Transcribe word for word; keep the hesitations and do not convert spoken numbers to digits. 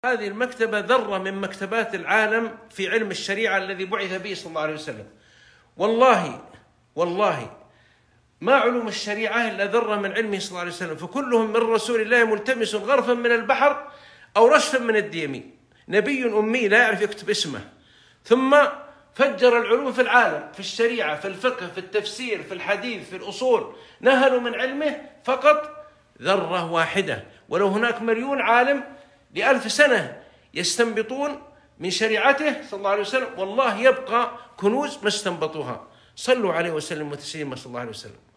هذه المكتبة ذرة من مكتبات العالم في علم الشريعة الذي بعث به صلى الله عليه وسلم. والله والله ما علوم الشريعة إلا ذرة من علمه صلى الله عليه وسلم، فكلهم من رسول الله ملتمس غرفا من البحر أو رشفا من الديم. نبي أمي لا يعرف يكتب اسمه، ثم فجر العلوم في العالم، في الشريعة، في الفقه، في التفسير، في الحديث، في الأصول، نهلوا من علمه فقط ذرة واحدة، ولو هناك مليون عالم لألف سنة يستنبطون من شريعته صلى الله عليه وسلم، والله يبقى كنوز ما استنبطوها. صلوا عليه وسلم وتسليما صلى الله عليه وسلم.